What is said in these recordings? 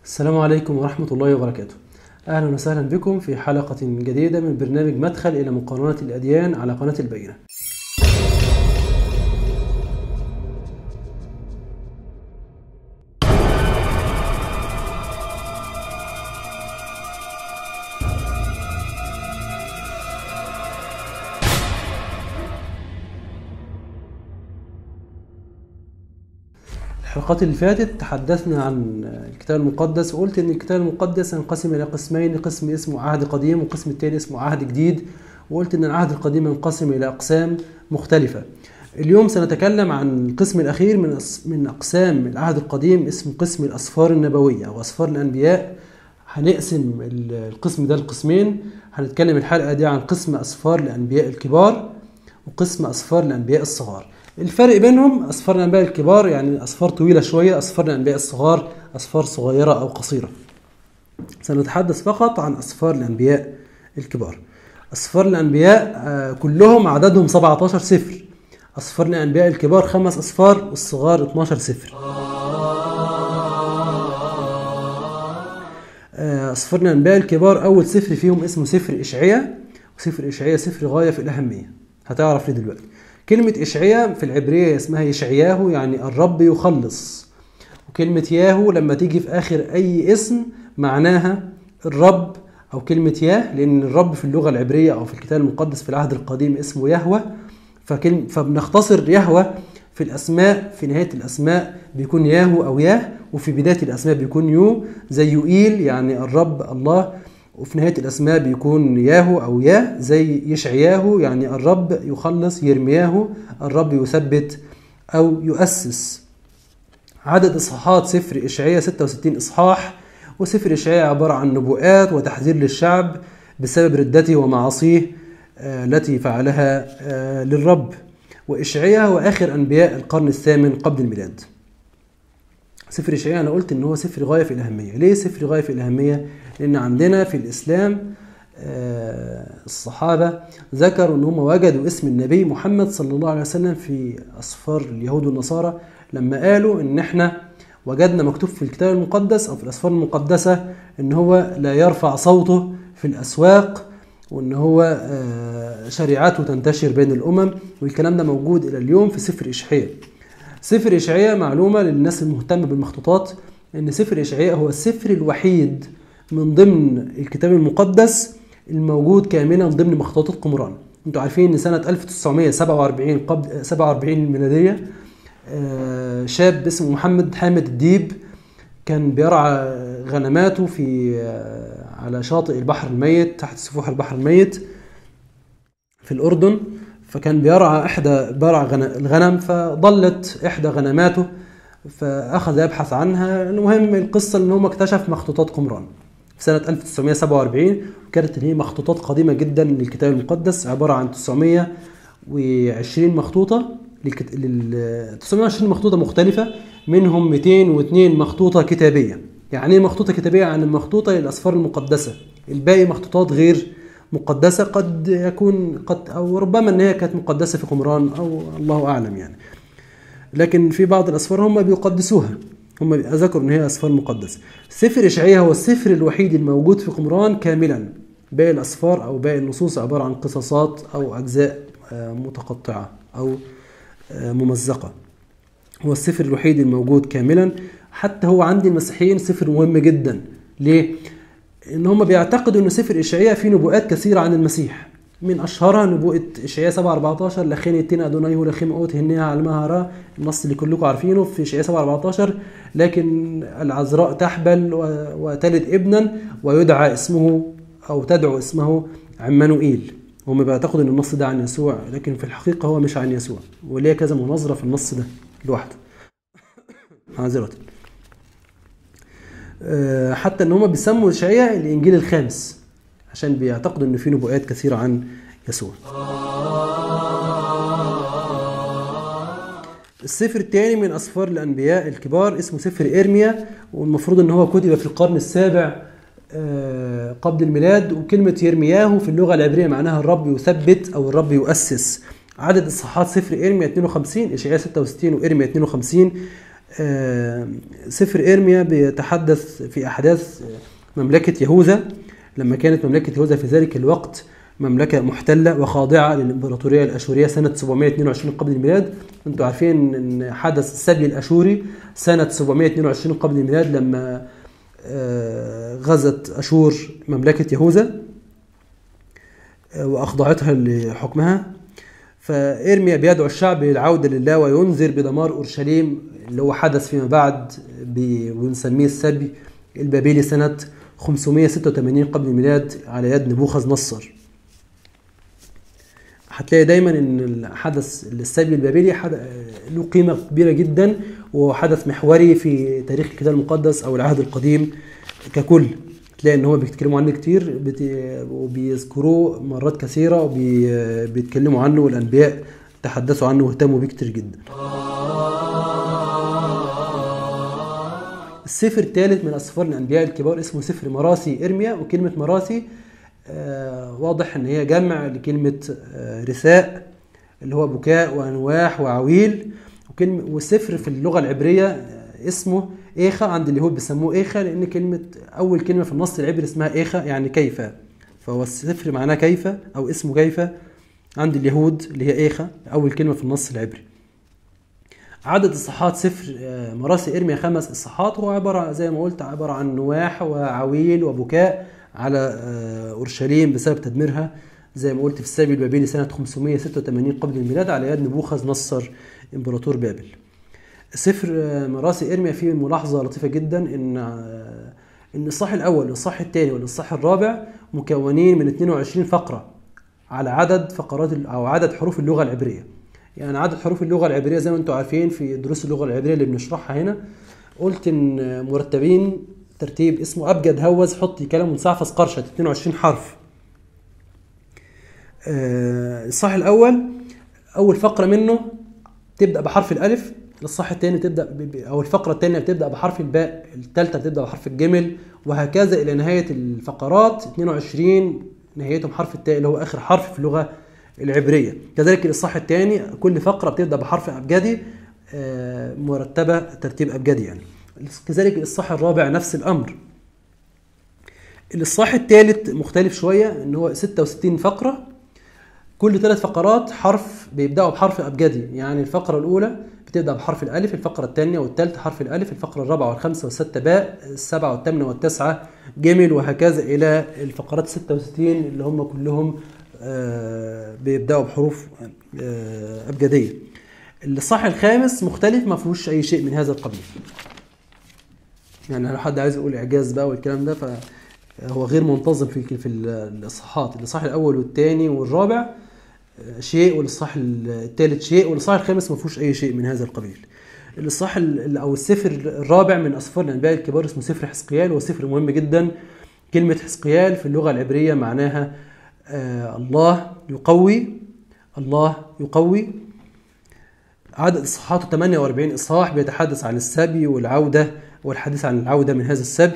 السلام عليكم ورحمة الله وبركاته. أهلا وسهلا بكم في حلقة جديدة من برنامج مدخل إلى مقارنة الأديان على قناة البينة. الحلقات اللي فاتت تحدثنا عن الكتاب المقدس، وقلت ان الكتاب المقدس ينقسم الى قسمين، قسم اسمه عهد قديم والقسم الثاني اسمه عهد جديد، وقلت ان العهد القديم ينقسم الى اقسام مختلفة. اليوم سنتكلم عن القسم الاخير من اقسام العهد القديم، اسمه قسم الاسفار النبوية او اسفار الانبياء. هنقسم القسم ده لقسمين. هنتكلم الحلقة دي عن قسم اسفار الانبياء الكبار وقسم اسفار الانبياء الصغار. الفرق بينهم: أسفار الأنبياء الكبار يعني أسفار طويلة شوية، أسفار الأنبياء الصغار أسفار صغيرة أو قصيرة. سنتحدث فقط عن أسفار الأنبياء الكبار. أسفار الأنبياء كلهم عددهم 17 سفر. أسفار الأنبياء الكبار 5 أسفار والصغار 12 سفر. أسفار الأنبياء الكبار أول سفر فيهم اسمه سفر إشعياء، وسفر إشعياء سفر غاية في الأهمية، هتعرف ليه دلوقتي. كلمة إشعياء في العبرية اسمها يشعياه، يعني الرب يخلص. وكلمة ياهو لما تيجي في آخر أي اسم معناها الرب، أو كلمة ياه، لأن الرب في اللغة العبرية أو في الكتاب المقدس في العهد القديم اسمه يهوه، فبنختصر يهوه في الأسماء. في نهاية الأسماء بيكون ياهو أو ياه، وفي بداية الأسماء بيكون يو، زي يوئيل يعني الرب الله، وفي نهاية الأسماء بيكون ياهو أو ياه، زي يشعياه يعني الرب يخلص، يرمياه الرب يثبت أو يؤسس. عدد إصحاحات سفر إشعياء 66 إصحاح، وسفر إشعياء عبارة عن نبوءات وتحذير للشعب بسبب ردته ومعاصيه التي فعلها للرب. وإشعياء هو آخر أنبياء القرن الثامن قبل الميلاد. سفر إشعياء أنا قلت إن هو سفر غاية في الأهمية. ليه سفر غاية في الأهمية؟ لأن عندنا في الإسلام الصحابة ذكروا إن هم وجدوا اسم النبي محمد صلى الله عليه وسلم في أسفار اليهود والنصارى، لما قالوا إن إحنا وجدنا مكتوب في الكتاب المقدس أو في الأسفار المقدسة إن هو لا يرفع صوته في الأسواق، وإن هو شريعته تنتشر بين الأمم، والكلام ده موجود إلى اليوم في سفر إشعياء. سفر إشعياء معلومة للناس المهتمة بالمخطوطات، إن سفر إشعياء هو السفر الوحيد من ضمن الكتاب المقدس الموجود كاملا ضمن مخطوطات قمران. انتوا عارفين ان سنة 1947 قبل 47 الميلادية شاب اسمه محمد حامد الديب كان بيرعى غنماته على شاطئ البحر الميت، تحت سفوح البحر الميت في الأردن. فكان بيرعى الغنم، فضلت إحدى غنماته فأخذ يبحث عنها. المهم القصة إن هو اكتشف مخطوطات قمران في سنة 1947، وكانت هي مخطوطات قديمة جدا للكتاب المقدس، عبارة عن 920 مخطوطة 920 مخطوطة مختلفة، منهم 202 مخطوطة كتابية. يعني ايه مخطوطة كتابية؟ عن المخطوطة للأسفار المقدسة، الباقي مخطوطات غير مقدسة، قد يكون أو ربما أن هي كانت مقدسة في قمران أو الله أعلم يعني، لكن في بعض الأسفار هم بيقدسوها، هم ذكروا أن هي أسفار مقدسة. سفر إشعياء هو السفر الوحيد الموجود في قمران كاملا. باقي الأسفار أو باقي النصوص عبارة عن قصصات أو أجزاء متقطعة أو ممزقة. هو السفر الوحيد الموجود كاملا. حتى هو عند المسيحيين سفر مهم جدا. ليه؟ إن هم بيعتقدوا أن سفر إشعياء فيه نبوءات كثيرة عن المسيح، من أشهرها نبوءة إشعياء 7:14 لخين يتين أدوناي ولخيم أوت هنيها علمها را، النص اللي كلكم عارفينه في إشعياء 7:14. لكن العذراء تحبل وتلد ابنا ويدعى اسمه أو تدعو اسمه عمانوئيل. هم بيعتقدوا أن النص ده عن يسوع، لكن في الحقيقة هو مش عن يسوع، وليه كذا مناظرة في النص ده لوحده معذرة. حتى ان هم بيسموا إشعياء الانجيل الخامس عشان بيعتقدوا ان في نبوءات كثيره عن يسوع. السفر الثاني من اسفار الانبياء الكبار اسمه سفر إرميا، والمفروض ان هو كتب في القرن السابع قبل الميلاد. وكلمه يرمياه في اللغه العبريه معناها الرب يثبت او الرب يؤسس. عدد اصحاحات سفر إرميا 52، إشعياء 66 وإرميا 52. سفر إرميا بيتحدث في أحداث مملكة يهوذا، لما كانت مملكة يهوذا في ذلك الوقت مملكة محتلة وخاضعة للإمبراطورية الأشورية سنة 722 قبل الميلاد. أنتم عارفين أن حدث السبي الأشوري سنة 722 قبل الميلاد لما غزت أشور مملكة يهوذا وأخضعتها لحكمها. فإرميا بيدعو الشعب للعودة لله وينذر بدمار أورشليم اللي هو حدث فيما بعد ونسميه السبي البابلي سنة 586 قبل الميلاد على يد نبوخذ نصر. هتلاقي دايما ان حدث السبي البابلي له قيمة كبيرة جدا، وحدث محوري في تاريخ الكتاب المقدس او العهد القديم ككل. تلاقي ان هو بيتكلموا عنه كتير وبيذكروه مرات كثيرة وبيتكلموا عنه، والانبياء تحدثوا عنه واهتموا بيه كتير جدا. السفر الثالث من أسفار الأنبياء الكبار اسمه سفر مراسي إرميا. وكلمة مراسي واضح ان هي جمع لكلمة رثاء اللي هو بكاء وأنواح وعويل. والسفر في اللغة العبرية اسمه إيخا، عند اليهود بيسموه إيخا لأن أول كلمة في النص العبري اسمها إيخا يعني كيف، فهو السفر معناه كيف أو اسمه كيف عند اليهود اللي هي إيخا أول كلمة في النص العبري. عدد إصحاحات سفر مراسي إرميا 5 إصحاحات، وهو عبارة زي ما قلت عبارة عن نواح وعويل وبكاء على أورشليم بسبب تدميرها زي ما قلت في السبي البابلي سنة 586 قبل الميلاد على يد نبوخذ نصر إمبراطور بابل. سفر مراسي إرميا فيه ملاحظة لطيفة جدا إن الإصحاح الأول والإصحاح الثاني والإصحاح الرابع مكونين من 22 فقرة على عدد فقرات أو عدد حروف اللغة العبرية. يعني عدد حروف اللغة العبرية زي ما انتم عارفين في دروس اللغة العبرية اللي بنشرحها هنا، قلت ان مرتبين ترتيب اسمه أبجد هوز حطي كلام منسعفص قرشة 22 حرف. الصح الأول أول فقرة منه تبدأ بحرف الألف، الصح الثاني تبدأ أو الفقرة الثانية بتبدأ بحرف الباء، الثالثة بتبدأ بحرف الجمل، وهكذا إلى نهاية الفقرات 22 نهايتهم حرف التاء اللي هو آخر حرف في اللغة العبرية. كذلك الإصحاح الثاني كل فقرة بتبدأ بحرف أبجدي مرتبة ترتيب أبجدي يعني. كذلك الإصحاح الرابع نفس الأمر. الإصحاح الثالث مختلف شوية إن هو 66 فقرة، كل 3 فقرات حرف بيبدأوا بحرف أبجدي. يعني الفقرة الأولى بتبدأ بحرف الألف، الفقرة الثانية والثالثة حرف الألف، الفقرة الرابعة والخامسة والسادسة باء، السابعة والثامنة والتاسعة جمل، وهكذا إلى الفقرات 66 اللي هم كلهم بيبدأوا بحروف أبجدية. الإصحاح الخامس مختلف ما فيهوش أي شيء من هذا القبيل. يعني لو حد عايز يقول إعجاز بقى والكلام ده فهو غير منتظم في الإصحاحات. الإصحاح الأول والثاني والرابع شيء، والإصحاح الثالث شيء، والإصحاح الخامس ما فيهوش أي شيء من هذا القبيل. الإصحاح أو السفر الرابع من أسفار الأنبياء الكبار اسمه سفر حزقيال، وسفر مهم جدا. كلمة حزقيال في اللغة العبرية معناها الله يقوي، الله يقوي. عدد إصحاحاته 48 إصحاح بيتحدث عن السبي والعودة والحديث عن العودة من هذا السبي.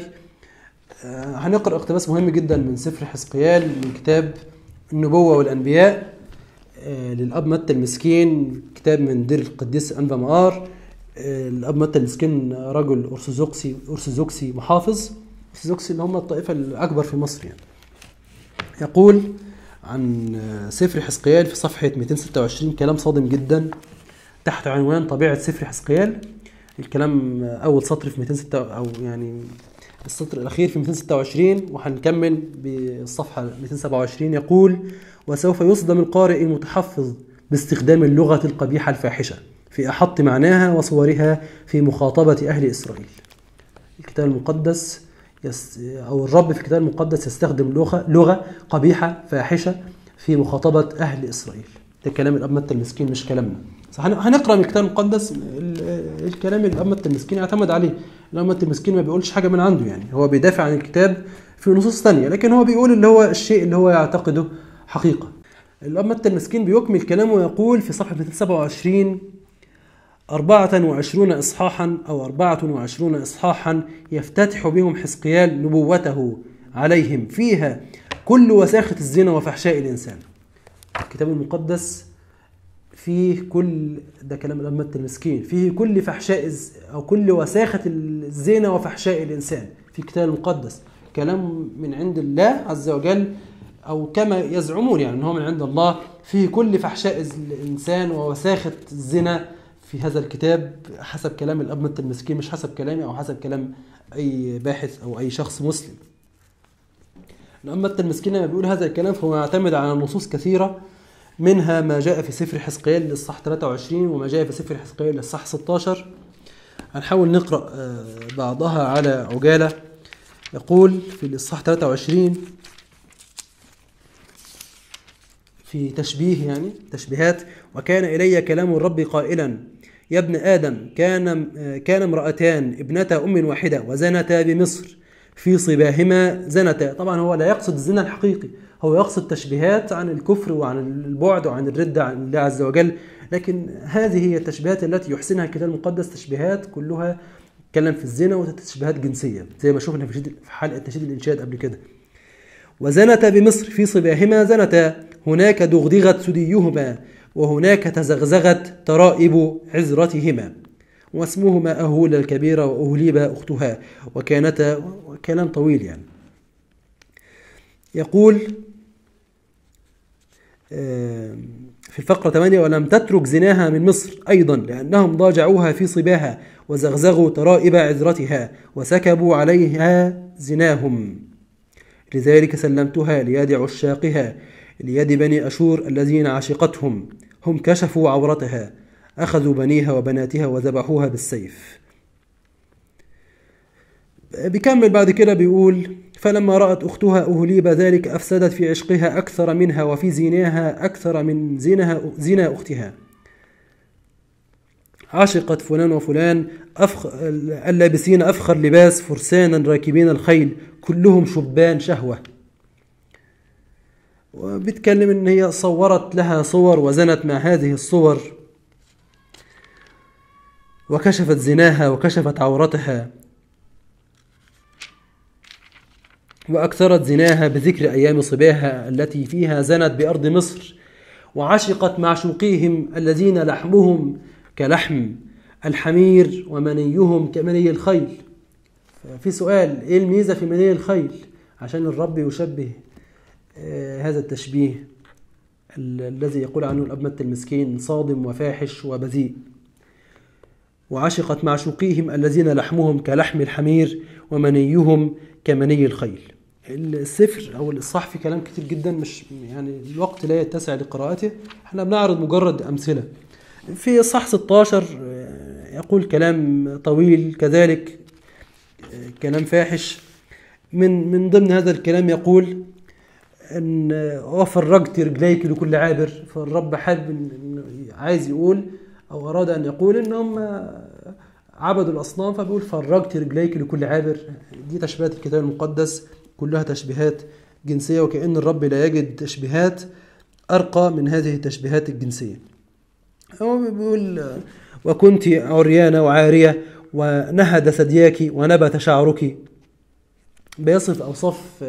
هنقرأ اقتباس مهم جدا من سفر حزقيال من كتاب النبوة والأنبياء للأب متى المسكين، كتاب من دير القديس أنبا مقار. الأب متى المسكين رجل أرثوذكسي محافظ، أرثوذكسي اللي هم الطائفة الأكبر في مصر يعني. يقول عن سفر حزقيال في صفحة 226 كلام صادم جدا تحت عنوان طبيعة سفر حزقيال. الكلام أول سطر في 206 أو يعني السطر الأخير في 226 وهنكمل بالصفحة 227. يقول: وسوف يصدم القارئ المتحفظ باستخدام اللغة القبيحة الفاحشة في أحط معناها وصورها في مخاطبة أهل إسرائيل. الكتاب المقدس أو الرب في الكتاب المقدس يستخدم لغة قبيحة فاحشة في مخاطبة أهل إسرائيل. ده كلام الأب متى المسكين مش كلامنا. هنقرأ من الكتاب المقدس الكلام اللي الأب متى المسكين يعتمد عليه. الأب متى المسكين ما بيقولش حاجة من عنده، يعني هو بيدافع عن الكتاب في نصوص ثانية، لكن هو بيقول اللي هو الشيء اللي هو يعتقده حقيقة. الأب متى المسكين بيكمل كلامه ويقول في صفحة 227: 24 إصحاحا أو 24 إصحاحا يفتتح بهم حزقيال نبوته عليهم فيها كل وساخة الزنا وفحشاء الإنسان. الكتاب المقدس فيه كل، ده كلام الأمة المسكين، فيه كل فحشاء أو كل وساخة الزنا وفحشاء الإنسان في الكتاب المقدس. كلام من عند الله عز وجل، أو كما يزعمون يعني أنه من عند الله. فيه كل فحشاء الإنسان ووساخة الزنا في هذا الكتاب حسب كلام الأمة المسكين، مش حسب كلامي أو حسب كلام أي باحث أو أي شخص مسلم. الأمة المسكين لما بيقول هذا الكلام فهو يعتمد على نصوص كثيرة، منها ما جاء في سفر حزقيال للصح 23 وما جاء في سفر حزقيال للصح 16. هنحاول نقرأ بعضها على عجالة. يقول في الإصحاح 23 في تشبيه، يعني تشبيهات: وكان إلي كلام الرب قائلا يا ابن آدم، كان امرأتان ابنتا أم واحدة وزنتا بمصر، في صباهما زنتا. طبعا هو لا يقصد الزنا الحقيقي، هو يقصد تشبيهات عن الكفر وعن البعد وعن الردة عن الله عز وجل. لكن هذه هي التشبيهات التي يحسنها الكتاب المقدس، تشبيهات كلها تتكلم في الزنا وتشبيهات جنسية، زي ما شفنا في حلقة نشيد الإنشاد قبل كده. وزنتا بمصر، في صباهما زنتا، هناك دغدغت ثديهما وهناك تزغزغت ترائب عذرتهما، واسمهما أهولة الكبيرة وأهليبة أختها، وكانتا، كلام طويل يعني. يقول في الفقرة 8: ولم تترك زناها من مصر أيضا، لأنهم ضاجعوها في صباها وزغزغوا ترائب عذرتها وسكبوا عليها زناهم، لذلك سلمتها ليد عشاقها، ليد بني أشور الذين عشقتهم، هم كشفوا عورتها، أخذوا بنيها وبناتها وذبحوها بالسيف. بيكمل بعد كده بيقول: فلما رأت أختها أهليبة ذلك أفسدت في عشقها أكثر منها وفي زينها أكثر من زنا أختها. عشقت فلان وفلان اللابسين أفخر لباس، فرسانا راكبين الخيل، كلهم شبان شهوة. وبتكلم إن هي صورت لها صور وزنت مع هذه الصور، وكشفت زناها وكشفت عورتها، وأكثرت زناها بذكر أيام صباها التي فيها زنت بأرض مصر، وعشقت معشوقيهم الذين لحمهم كلحم الحمير ومنيهم كمني الخيل. في سؤال: إيه الميزة في مني الخيل؟ عشان الرب يشبه هذا التشبيه الذي يقول عنه الأمة المسكين صادم وفاحش وبذيء. وعشقت معشوقيهم الذين لحمهم كلحم الحمير ومنيهم كمني الخيل. السفر أو الإصحاح في كلام كتير جدا، مش يعني الوقت لا يتسع لقراءته، احنا بنعرض مجرد أمثلة. في إصحاح 16 يقول كلام طويل كذلك، كلام فاحش. من ضمن هذا الكلام يقول ان وفرجت رجليك لكل عابر. فالرب حابب، عايز يقول او اراد ان يقول انهم عبدوا الاصنام، فبيقول فرجت رجليك لكل عابر. دي تشبيهات الكتاب المقدس كلها تشبيهات جنسيه، وكأن الرب لا يجد تشبيهات ارقى من هذه التشبيهات الجنسيه. هو بيقول: وكنت عريانه وعاريه ونهد ثدياك ونبت شعرك. بيصف اوصاف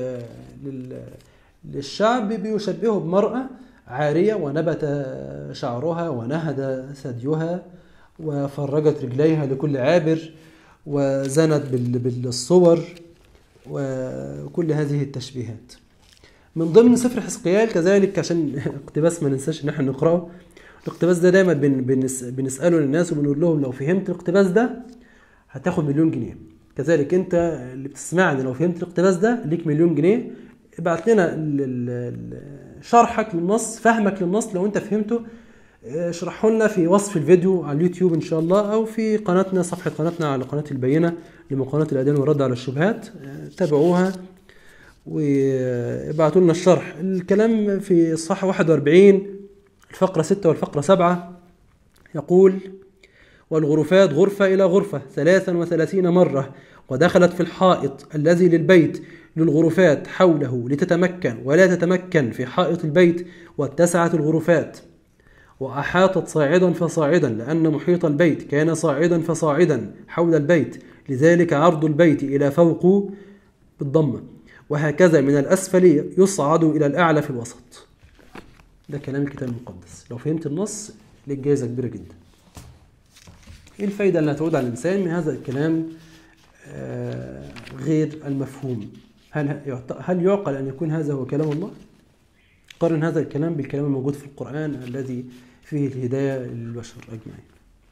للشعب، بيشبهه بمرأة عارية ونبت شعرها ونهد ثديها وفرجت رجليها لكل عابر وزنت بالصور وكل هذه التشبيهات. من ضمن سفر حزقيال كذلك، عشان اقتباس ما ننساش ان احنا نقرأه. الاقتباس ده دايما بنسأله للناس وبنقول لهم لو فهمت الاقتباس ده هتاخد 1,000,000 جنيه. كذلك انت اللي بتسمعني لو فهمت الاقتباس ده ليك 1,000,000 جنيه. ابعت لنا شرحك للنص، فهمك للنص لو انت فهمته، اشرحه لنا في وصف الفيديو على اليوتيوب ان شاء الله، او في قناتنا، صفحة قناتنا على قناة البينة لمقارنة الأديان والرد على الشبهات. تابعوها وابعتوا لنا الشرح. الكلام في الصفحة 41 الفقرة 6 والفقرة 7 يقول: والغرفات غرفة إلى غرفة 33 مرة، ودخلت في الحائط الذي للبيت للغرفات حوله لتتمكن ولا تتمكن في حائط البيت، واتسعت الغرفات وأحاطت صاعدا فصاعدا، لأن محيط البيت كان صاعدا فصاعدا حول البيت، لذلك عرض البيت إلى فوق بالضمة، وهكذا من الأسفل يصعد إلى الأعلى في الوسط. ده كلام الكتاب المقدس. لو فهمت النص ليك جايزة كبيرة جدا. ايه الفايدة اللي هتعود على الإنسان من هذا الكلام غير المفهوم؟ هل يعقل أن يكون هذا هو كلام الله؟ قارن هذا الكلام بالكلام الموجود في القرآن الذي فيه الهداية للبشر أجمعين.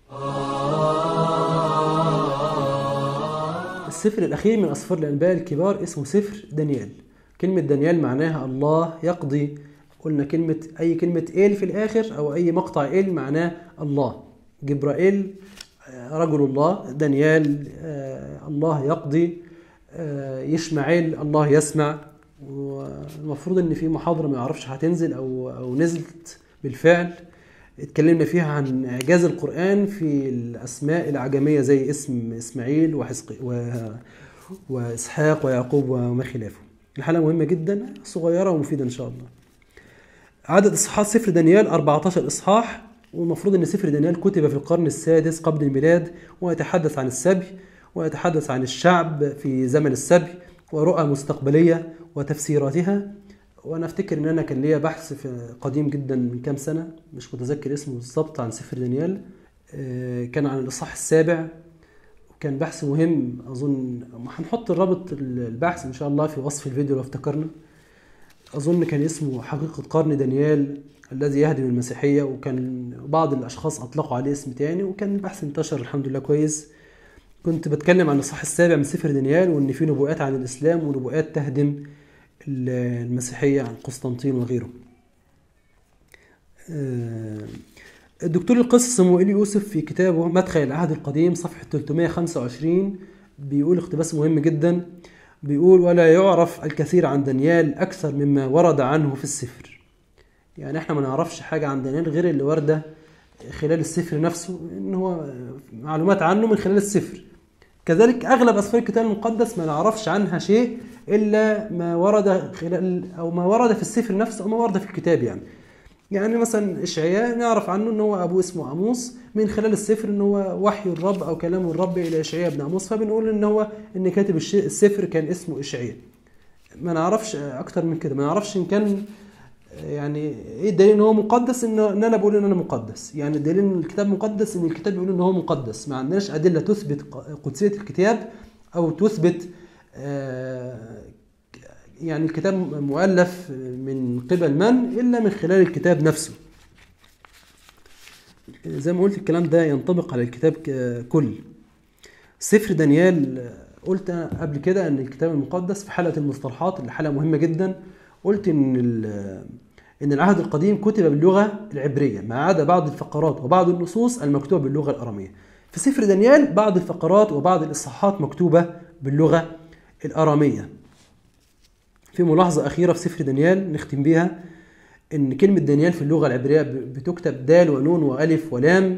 السفر الأخير من أسفار الأنبياء الكبار اسمه سفر دانيال. كلمة دانيال معناها الله يقضي. قلنا أي كلمة إيل في الآخر أو أي مقطع إيل معناه الله. جبرائيل رجل الله، دانيال الله يقضي، يشمعيل الله يسمع. والمفروض ان في محاضرة ما يعرفش هتنزل او نزلت بالفعل اتكلمنا فيها عن اعجاز القرآن في الاسماء العجمية زي اسم اسماعيل واسحاق ويعقوب وما خلافه. الحلقة مهمة جدا، صغيرة ومفيدة ان شاء الله. عدد اصحاحات سفر دانيال 14 اصحاح، والمفروض ان سفر دانيال كتب في القرن السادس قبل الميلاد، ويتحدث عن السبي ويتحدث عن الشعب في زمن السبي ورؤى مستقبلية وتفسيراتها. وانا افتكر ان انا كان ليا بحث في قديم جدا من كام سنة، مش متذكر اسمه بالظبط، عن سفر دانيال، كان عن الاصحاح السابع، وكان بحث مهم. اظن هنحط الرابط البحث ان شاء الله في وصف الفيديو لو افتكرنا. اظن كان اسمه حقيقة قرن دانيال الذي يهدم المسيحية، وكان بعض الاشخاص اطلقوا عليه اسم تاني، وكان البحث انتشر الحمد لله كويس. كنت بتكلم عن الإصحاح السابع من سفر دانيال، وإن في نبوءات عن الإسلام ونبوءات تهدم المسيحية عن قسطنطين وغيره. الدكتور القس صموئيل يوسف في كتابه مدخل العهد القديم صفحة 325 بيقول اقتباس مهم جدا، بيقول: ولا يعرف الكثير عن دانيال أكثر مما ورد عنه في السفر. يعني احنا ما نعرفش حاجة عن دانيال غير اللي وردة خلال السفر نفسه، إن هو معلومات عنه من خلال السفر. كذلك أغلب أسفار الكتاب المقدس ما نعرفش عنها شيء إلا ما ورد خلال أو ما ورد في السفر نفسه أو ما ورد في الكتاب. يعني مثلا إشعياء نعرف عنه إن هو أبوه اسمه آموس من خلال السفر، إن هو وحي الرب أو كلام الرب إلى إشعياء بن آموس، فبنقول إن هو إن كاتب السفر كان اسمه إشعياء. ما نعرفش أكتر من كده، ما نعرفش إن كان يعني ايه الدليل ان هو مقدس، ان انا بقول ان انا مقدس. يعني الدليل ان الكتاب مقدس ان الكتاب بيقول ان هو مقدس. ما عندناش ادله تثبت قدسيه الكتاب او تثبت يعني الكتاب مؤلف من قبل من الا من خلال الكتاب نفسه. زي ما قلت الكلام ده ينطبق على الكتاب كل. سفر دانيال قلت قبل كده ان الكتاب المقدس في حلقه المصطلحات اللي حلقه مهمه جدا، قلت إن العهد القديم كتب باللغة العبرية ما عدا بعض الفقرات وبعض النصوص المكتوبة باللغة الأرامية. في سفر دانيال بعض الفقرات وبعض الإصحاحات مكتوبة باللغة الأرامية. في ملاحظة أخيرة في سفر دانيال نختم بيها، إن كلمة دانيال في اللغة العبرية بتكتب دال ونون وألف ولام.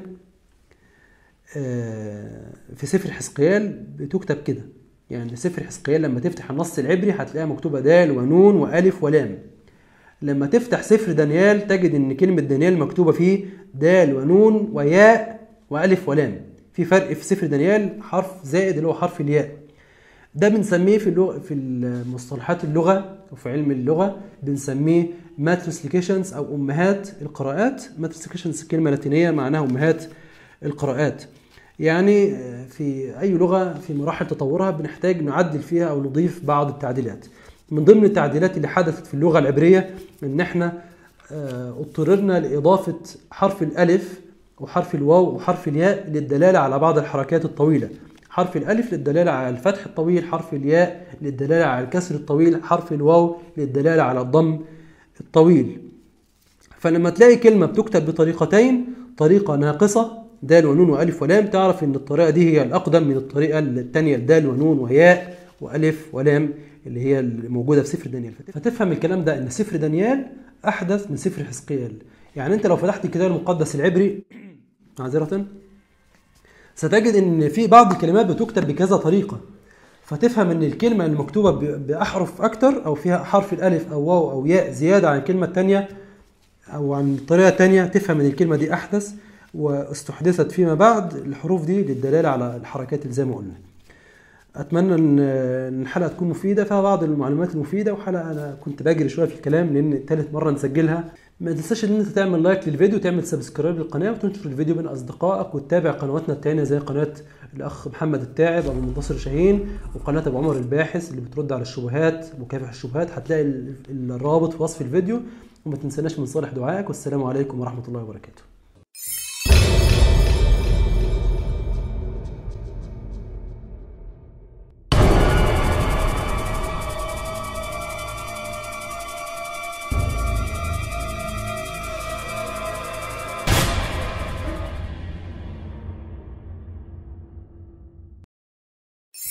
في سفر حزقيال بتكتب كده. يعني سفر حزقيال لما تفتح النص العبري هتلاقيها مكتوبة دال ونون وألف ولام. لما تفتح سفر دانيال تجد ان كلمة دانيال مكتوبة فيه دال ونون وياء وألف ولام. في فرق في سفر دانيال حرف زائد اللي هو حرف الياء. ده بنسميه في المصطلحات اللغة وفي علم اللغة بنسميه ماتريسليكيشنز أو أمهات القراءات. ماتريسليكيشنز كلمة لاتينية معناها أمهات القراءات. يعني في أي لغة في مراحل تطورها بنحتاج نعدل فيها أو نضيف بعض التعديلات. من ضمن التعديلات اللي حدثت في اللغة العبرية ان احنا اضطررنا لإضافة حرف الألف وحرف الواو وحرف الياء للدلالة على بعض الحركات الطويلة. حرف الألف للدلالة على الفتح الطويل، حرف الياء للدلالة على الكسر الطويل، حرف الواو للدلالة على الضم الطويل. فلما تلاقي كلمة بتكتب بطريقتين، طريقة ناقصة دال ونون وألف ولام، تعرف ان الطريقة دي هي الأقدم من الطريقة الثانية دال ونون وياء وألف ولام اللي هي الموجودة في سفر دانيال. فتفهم الكلام ده ان سفر دانيال أحدث من سفر حزقيال. يعني انت لو فتحت الكتاب المقدس العبري معذرة ستجد ان في بعض الكلمات بتكتب بكذا طريقة، فتفهم ان الكلمة المكتوبة بأحرف أكتر أو فيها حرف الألف أو واو أو ياء زيادة عن الكلمة الثانية أو عن الطريقة الثانية، تفهم ان الكلمة دي أحدث واستحدثت فيما بعد الحروف دي للدلالة على الحركات اللي زي ما قلنا. أتمنى أن الحلقة تكون مفيدة، فيها بعض المعلومات المفيدة، وحلقة أنا كنت بجري شوية في الكلام لأن ثالث مرة نسجلها ما تنساش ان انت تعمل لايك للفيديو وتعمل سبسكرايب للقناه وتنشر الفيديو بين اصدقائك، وتتابع قنواتنا التانية زي قناه الاخ محمد التاعب ابو منتصر شاهين، وقناه ابو عمر الباحث اللي بترد على الشبهات مكافح الشبهات. هتلاقي الرابط في وصف الفيديو. وما تنسناش من صالح دعائك، والسلام عليكم ورحمه الله وبركاته.